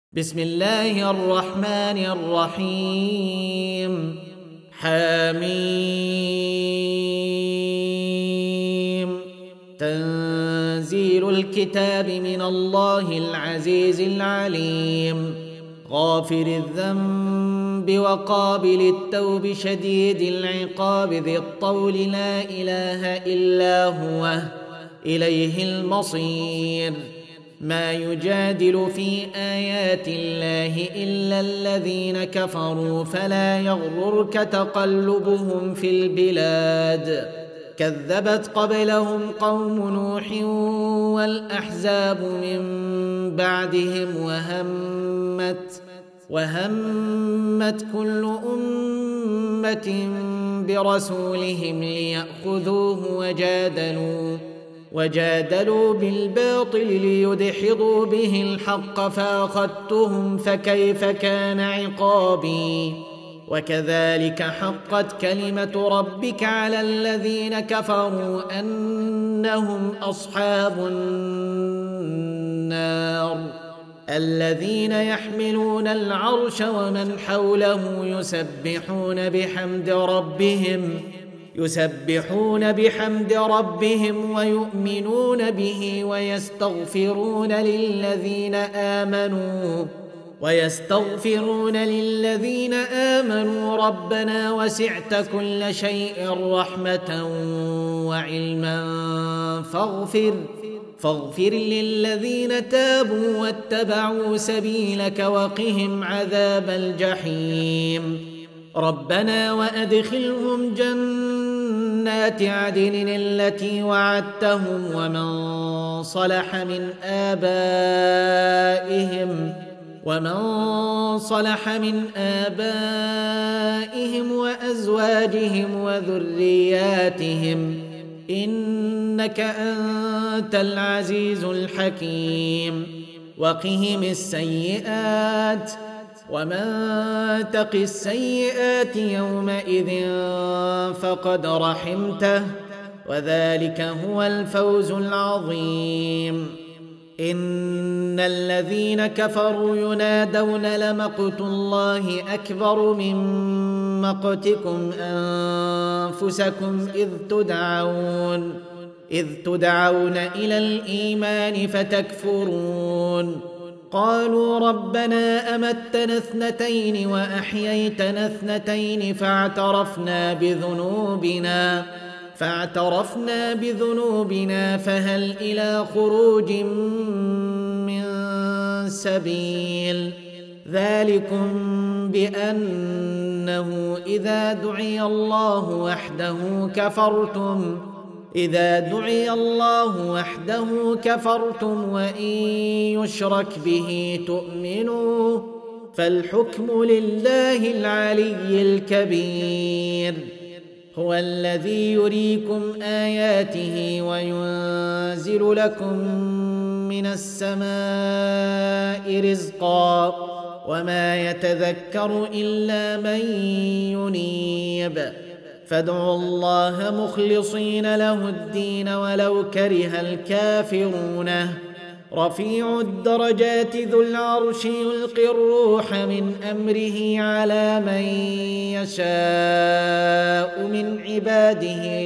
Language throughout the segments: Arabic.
بسم الله الرحمن الرحيم حميم تنزيل الكتاب من الله العزيز العليم غافر الذنب وقابل التوب شديد العقاب ذي الطول لا إله إلا هو إليه المصير ما يجادل في آيات الله إلا الذين كفروا فلا يغررك تقلبهم في البلاد كذبت قبلهم قوم نوح والأحزاب من بعدهم وهمت كل أمة برسولهم ليأخذوه وجادلوا بالباطل ليدحضوا به الحق فأخذتهم فكيف كان عقابي وكذلك حقت كلمة ربك على الذين كفروا أنهم أصحاب النار الذين يحملون العرش ومن حوله يسبحون بحمد ربهم ويؤمنون به ويستغفرون للذين آمنوا ربنا وسعت كل شيء رحمة وعلما فاغفر للذين تابوا واتبعوا سبيلك وقهم عذاب الجحيم ربنا وأدخلهم جنات عدن التي وعدتهم ومن صلح من آبائهم وأزواجهم وذرياتهم إنك أنت العزيز الحكيم وقهم السيئات ومن تق السيئات يومئذ فقد رحمته وذلك هو الفوز العظيم إن الذين كفروا ينادون لمقت الله أكبر من مقتكم أنفسكم إذ تدعون إلى الإيمان فتكفرون قالوا ربنا أمتنا اثنتين وأحييتنا اثنتين فاعترفنا بذنوبنا فهل إلى خروج من سبيل ذلكم بأنه إذا دعي الله وحده كفرتم وإن يشرك به تؤمنوا فالحكم لله العلي الكبير هو الذي يريكم آياته وينزل لكم من السماء رزقا وما يتذكر إلا من ينيب فادعوا الله مخلصين له الدين ولو كره الكافرون رفيع الدرجات ذو العرش يلقي الروح من أمره على من يشاء من عباده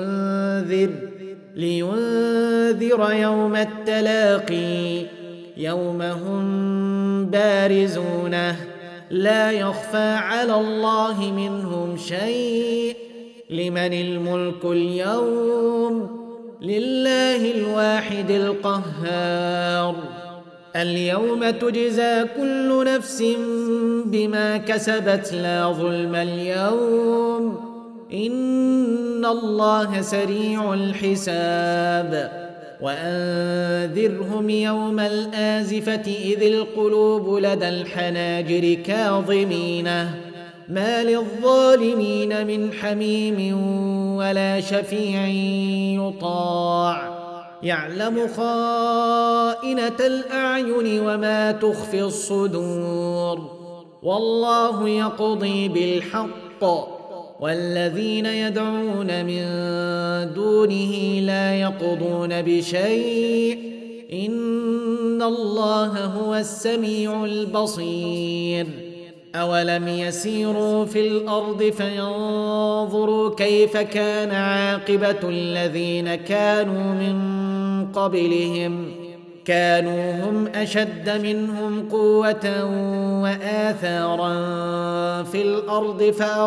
لينذر يوم التلاقي يوم هم بارزون لا يخفى على الله منهم شيء لمن الملك اليوم لله الواحد القهار اليوم تجزى كل نفس بما كسبت لا ظلم اليوم إن الله سريع الحساب وأنذرهم يوم الآزفة إذ القلوب لدى الحناجر كاظمينه ما للظالمين من حميم ولا شفيع يطاع يعلم خائنة الأعين وما تخفي الصدور والله يقضي بالحق والذين يدعون من دونه لا يقضون بشيء إن الله هو السميع البصير أولم يسيروا في الأرض فينظروا كيف كان عاقبة الذين كانوا من قبلهم كانوا هم أشد منهم قوة وآثارا في الأرض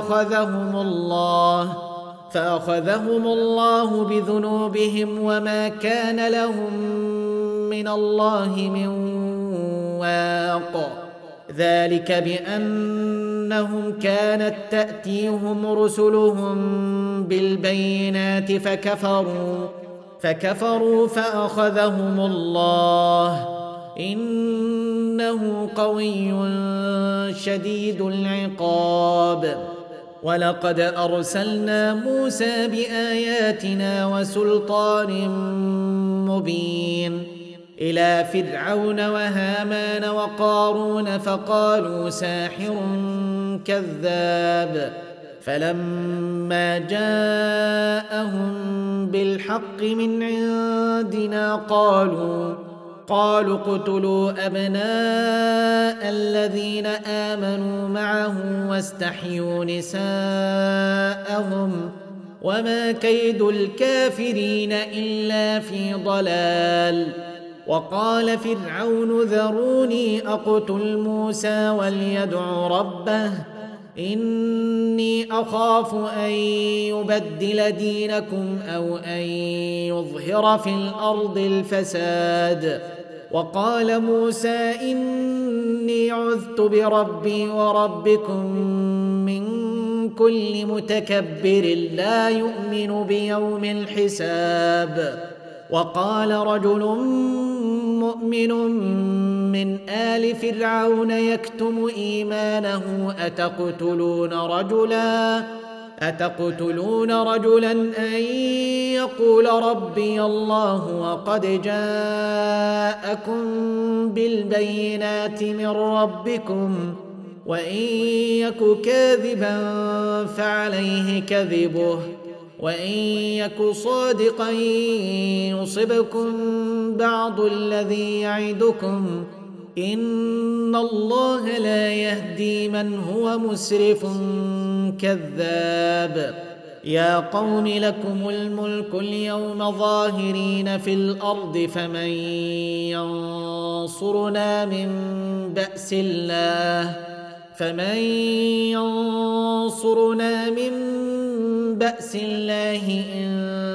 فأخذهم الله بذنوبهم وما كان لهم من الله من واق ذلك بأنهم كانت تأتيهم رسلهم بالبينات فكفروا فأخذهم الله إنه قوي شديد العقاب ولقد أرسلنا موسى بآياتنا وسلطان مبين إلى فرعون وهامان وقارون فقالوا ساحر كذاب فلما جاءهم بالحق من عندنا قالوا اقتلوا أبناء الذين آمنوا معه واستحيوا نساءهم وما كيد الكافرين إلا في ضلال وقال فرعون ذروني أقتل موسى وليدع ربه إني أخاف أن يبدل دينكم أو أن يظهر في الأرض الفساد وقال موسى إني عذت بربي وربكم من كل متكبر لا يؤمن بيوم الحساب وقال رجل مؤمن من آل فرعون يكتم إيمانه أتقتلون رجلا أن يقول ربي الله وقد جاءكم بالبينات من ربكم وإن يك كاذبا فعليه كذبه وإن يك صادقا يصبكم بعض الذي يعدكم إن الله لا يهدي من هو مسرف كذاب يا قوم لكم الملك اليوم ظاهرين في الأرض فمن ينصرنا من بأس الله إن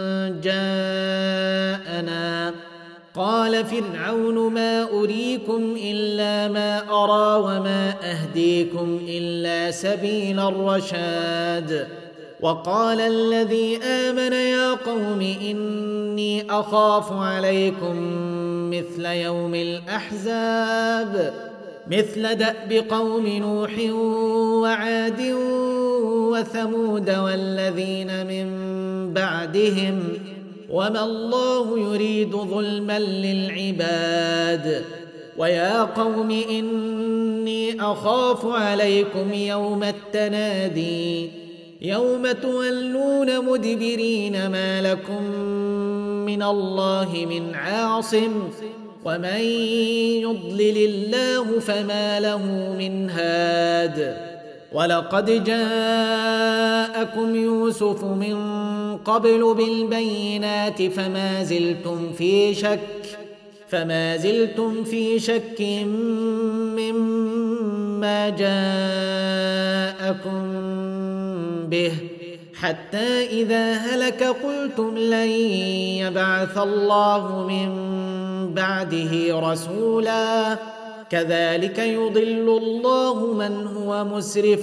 جاءنا قال فرعون ما أريكم إلا ما أرى وما أهديكم إلا سبيل الرشاد وقال الذي آمن يا قوم إني أخاف عليكم مثل يوم الأحزاب مثل دأب قوم نوح وعاد وثمود والذين من بعدهم وما الله يريد ظلما للعباد ويا قوم إني أخاف عليكم يوم التنادي يوم تولون مدبرين ما لكم من الله من عاصم ومن يضلل الله فما له من هاد ولقد جاءكم يوسف من قبل بالبينات فما زلتم في شك مما جاءكم به حتى إذا هلك قلتم لن يبعث الله من بعده رسولا كذلك يضل الله من هو مسرف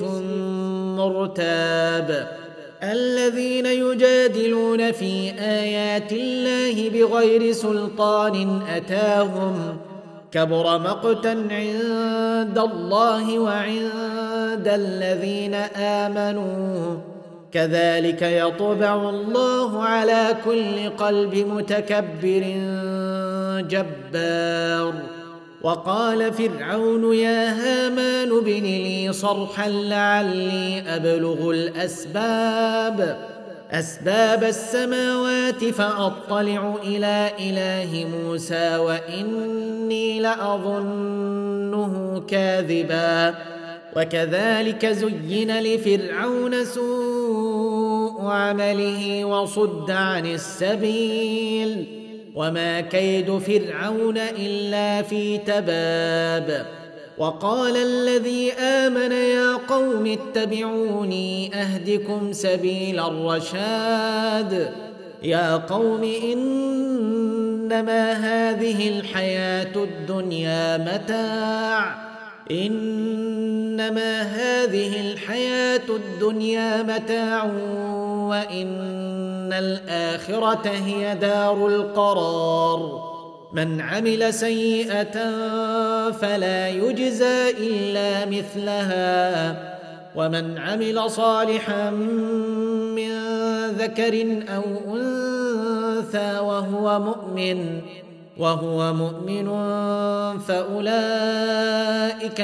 مرتاب الذين يجادلون في آيات الله بغير سلطان أتاهم كبر مقتا عند الله وعند الذين آمنوا كذلك يطبع الله على كل قلب متكبر جبار وقال فرعون يا هامان ابن لي صرحا لعلي أبلغ الأسباب أسباب السماوات فأطلع إلى إله موسى وإني لأظنه كاذبا. وكذلك زين لفرعون سوء عمله وصد عن السبيل وما كيد فرعون إلا في تباب. وقال الذي آمن يا قوم اتبعوني أهدكم سبيل الرشاد. يا قوم إنما هذه الحياة الدنيا متاع وإن الآخرة هي دار القرار. من عمل سيئة فلا يجزى إلا مثلها ومن عمل صالحا من ذكر أو أنثى وهو مؤمن فأولئك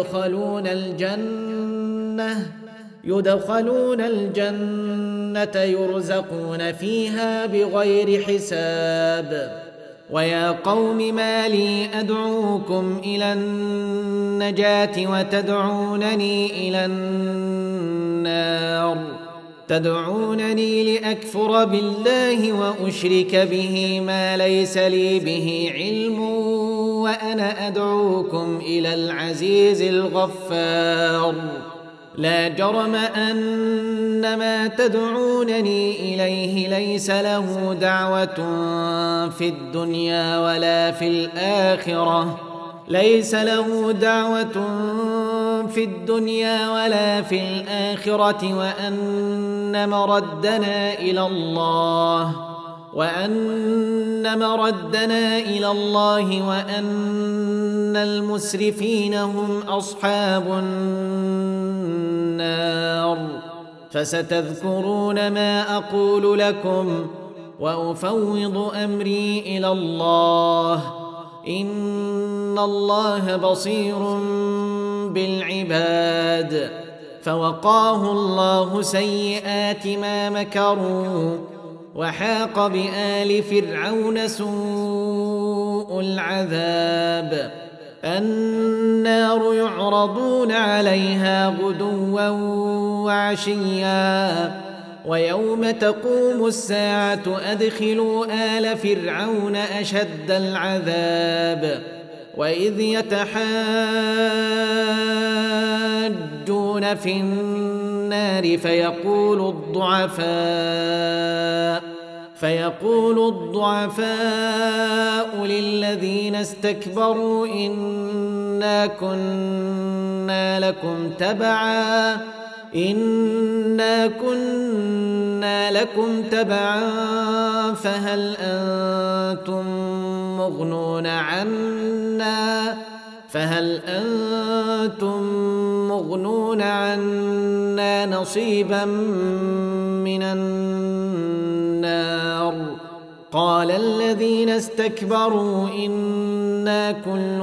يدخلون الجنة يرزقون فيها بغير حساب. ويا قوم ما لي أدعوكم إلى النجاة وتدعونني إلى النار. تدعونني لأكفر بالله وأشرك به ما ليس لي به علم وأنا أدعوكم إلى العزيز الغفار. لا جرم أن ما تدعونني إليه ليس له دعوة في الدنيا ولا في الآخرة وأن مردنا إلى الله وأن المسرفين هم أصحاب النار. فستذكرون ما أقول لكم وأفوض أمري إلى الله إن الله بصير بالعباد. فوقاه الله سيئات ما مكروا وحاق بآل فرعون سوء العذاب. النار يعرضون عليها غدوا وعشيا ويوم تقوم الساعة أدخلوا آل فرعون أشد العذاب. وإذ يتحاجون في النار فيقول الضعفاء للذين استكبروا إنا كنا لكم تبعا فهل أنتم مغنون عنا نصيبا من النار. قال الذين استكبروا إنا كل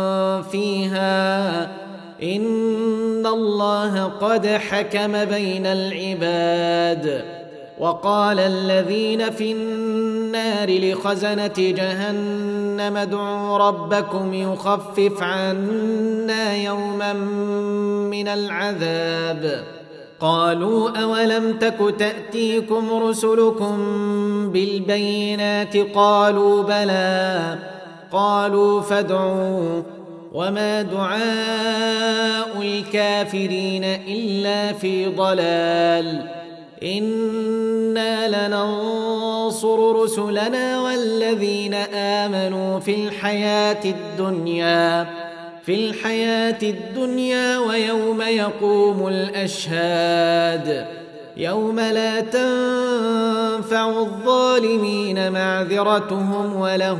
فيها إن الله قد حكم بين العباد. وقال الذين في النار لخزنة جهنم ادعوا ربكم يخفف عنا يوما من العذاب. قالوا أولم تك تأتيكم رسلكم بالبينات قالوا بلى قالوا فادعوا وما دعاء الكافرين إلا في ضلال. إنا لننصر رسلنا والذين آمنوا في الحياة الدنيا ويوم يقوم الأشهاد. يوم لا تنفع الظالمين معذرتهم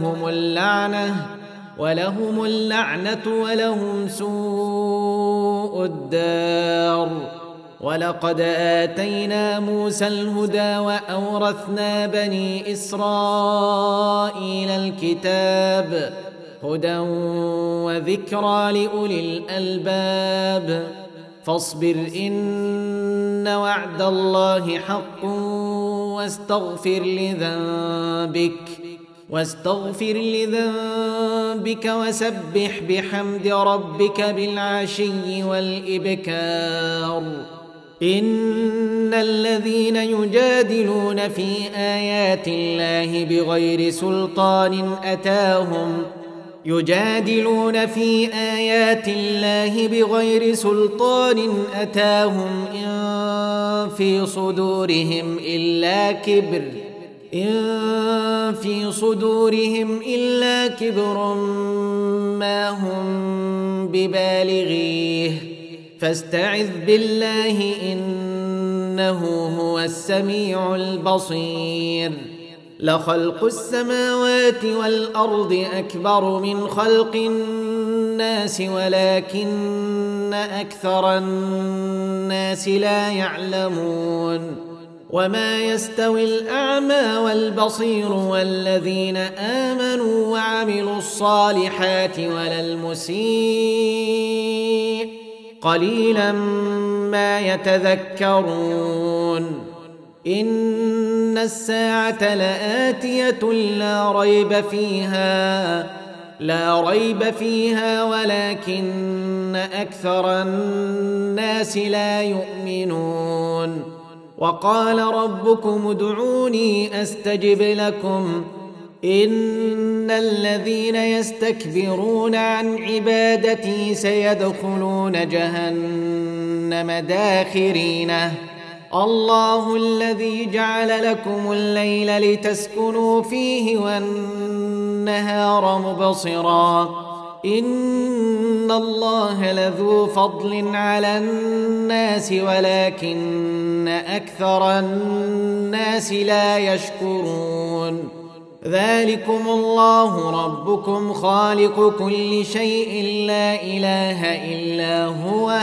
ولهم اللعنة ولهم سوء الدار. ولقد آتينا موسى الهدى وأورثنا بني إسرائيل الكتاب هدى وذكرى لأولي الألباب. فاصبر إن وعد الله حق واستغفر لذنبك وسبح بحمد ربك بالعشي والإبكار. إن الذين يجادلون في آيات الله بغير سلطان أتاهم إن في صدورهم إلا كبر ما هم ببالغيه فاستعذ بالله إنه هو السميع البصير. لخلق السماوات والأرض أكبر من خلق الناس ولكن أكثر الناس لا يعلمون. وما يستوي الأعمى والبصير والذين آمنوا وعملوا الصالحات ولا المسيء قليلا ما يتذكرون. إن الساعة لآتية لا ريب فيها ولكن أكثر الناس لا يؤمنون. وقال ربكم ادعوني أستجب لكم إن الذين يستكبرون عن عبادتي سيدخلون جهنم داخرين. الله الذي جعل لكم الليل لتسكنوا فيه والنهار مبصرا إن الله لذو فضل على الناس ولكن أكثر الناس لا يشكرون. ذلكم الله ربكم خالق كل شيء لا إله إلا هو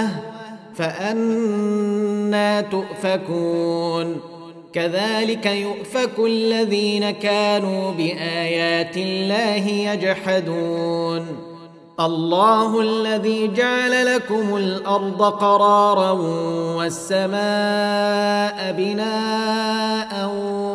فأنى تؤفكون. كذلك يؤفك الذين كانوا بآيات الله يجحدون. الله الذي جعل لكم الأرض قرارا والسماء بناء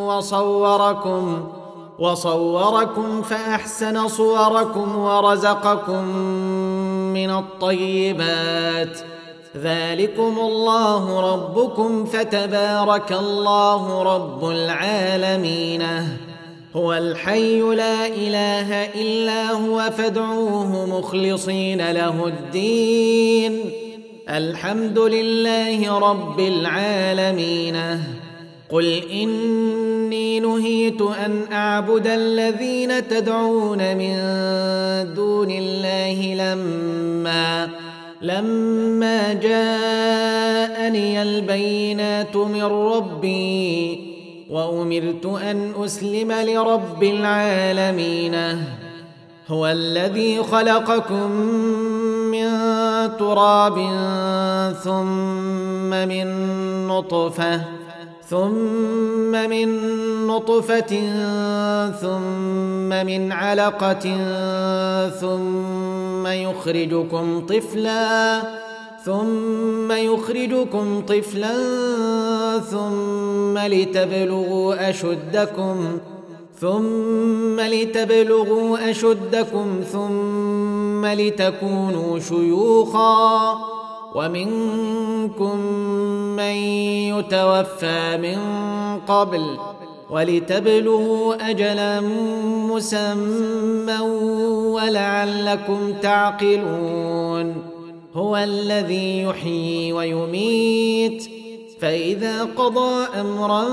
وصوركم فأحسن صوركم ورزقكم من الطيبات. ذلكم الله ربكم فتبارك الله رب العالمين. هو الحي لا إله إلا هو فادعوه مخلصين له الدين. الحمد لله رب العالمين. قل إني نهيت أن أعبد الذين تدعون من دون الله لما جاءني البينات من ربي وأمرت أن أسلم لرب العالمين. هو الذي خلقكم من تراب ثم من نطفة ثم من علقة ثم يخرجكم طفلا ثم لتبلغوا أشدكم ثم لتكونوا شيوخا ومنكم من يتوفى من قبل ولتبلغوا أجلا مسمى ولعلكم تعقلون. هو الذي يحيي ويميت فإذا قضى أمرا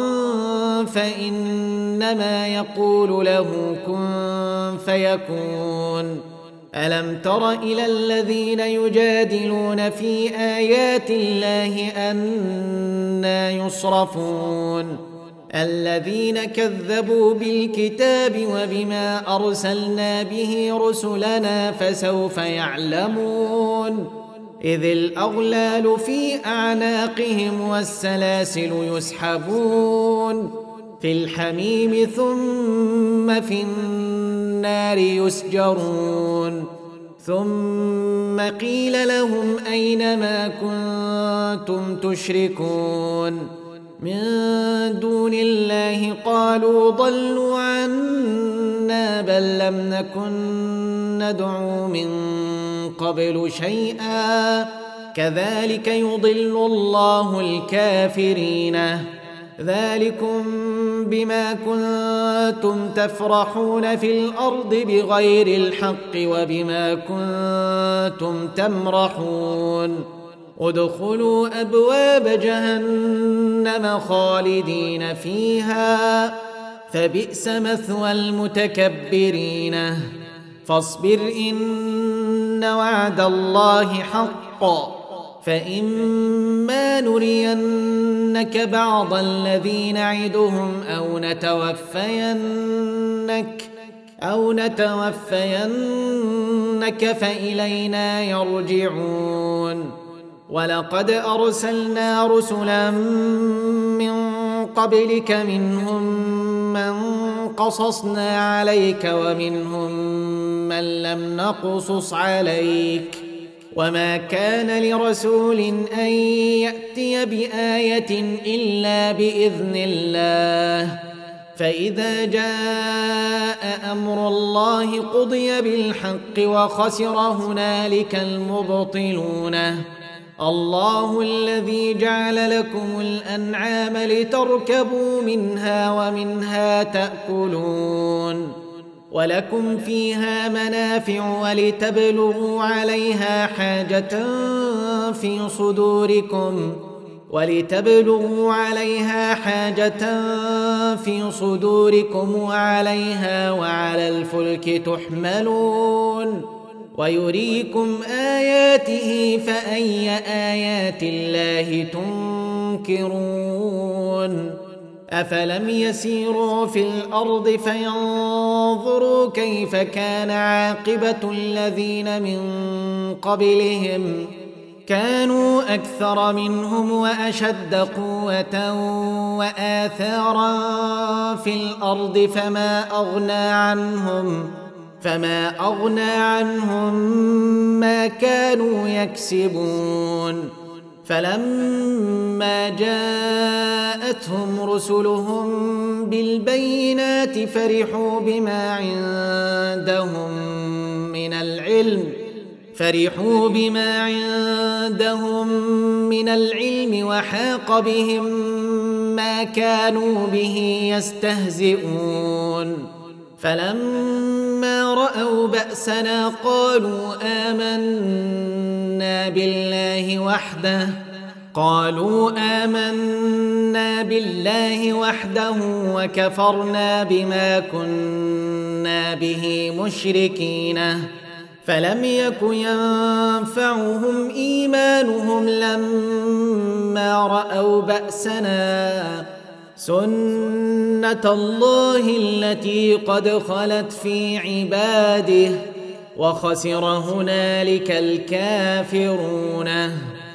فإنما يقول له كن فيكون. ألم تر إلى الذين يجادلون في آيات الله أنى يصرفون. الذين كذبوا بالكتاب وبما أرسلنا به رسلنا فسوف يعلمون. إذ الأغلال في أعناقهم والسلاسل يسحبون في الحميم ثم في النار يسجرون ثم قيل لهم أين ما كنتم تشركون من دون الله قالوا ضلوا عنا بل لم نكن ندعو من قبل شيئا كذلك يضل الله الكافرين ذلكم بما كنتم تفرحون في الأرض بغير الحق وبما كنتم تمرحون ادخلوا أبواب جهنم خالدين فيها فبئس مثوى المتكبرين فاصبر إن وعد الله حق فإما نرينك بعض الذي نعدهم أو نتوفينك فإلينا يرجعون ولقد أرسلنا رسلا من قبلك منهم من قصصنا عليك ومنهم من لم نقصص عليك وما كان لرسول أن يأتي بآية إلا بإذن الله فإذا جاء أمر الله قضي بالحق وخسر هنالك المبطلون الله الذي جعل لكم الأنعام لتركبوا منها ومنها تأكلون ولكم فيها منافع ولتبلغوا عليها حاجة في صدوركم وعليها وعلى الفلك تحملون ويريكم آياته فأي آيات الله تنكرون أفلم يسيروا في الأرض فينظروا كيف كان عاقبة الذين من قبلهم كانوا أكثر منهم وأشد قوة وآثارا في الأرض فما أغنى عنهم ما كانوا يكسبون فلما جاءتهم رسلهم بالبينات فرحوا بما عندهم من العلم وحاق بهم ما كانوا به يستهزئون فلما رأوا بأسنا قالوا آمنا بالله وحده وكفرنا بما كنا به مشركين فلم يك ينفعهم إيمانهم لما رأوا بأسنا سنة الله التي قد خلت في عباده وخسر هنالك الكافرون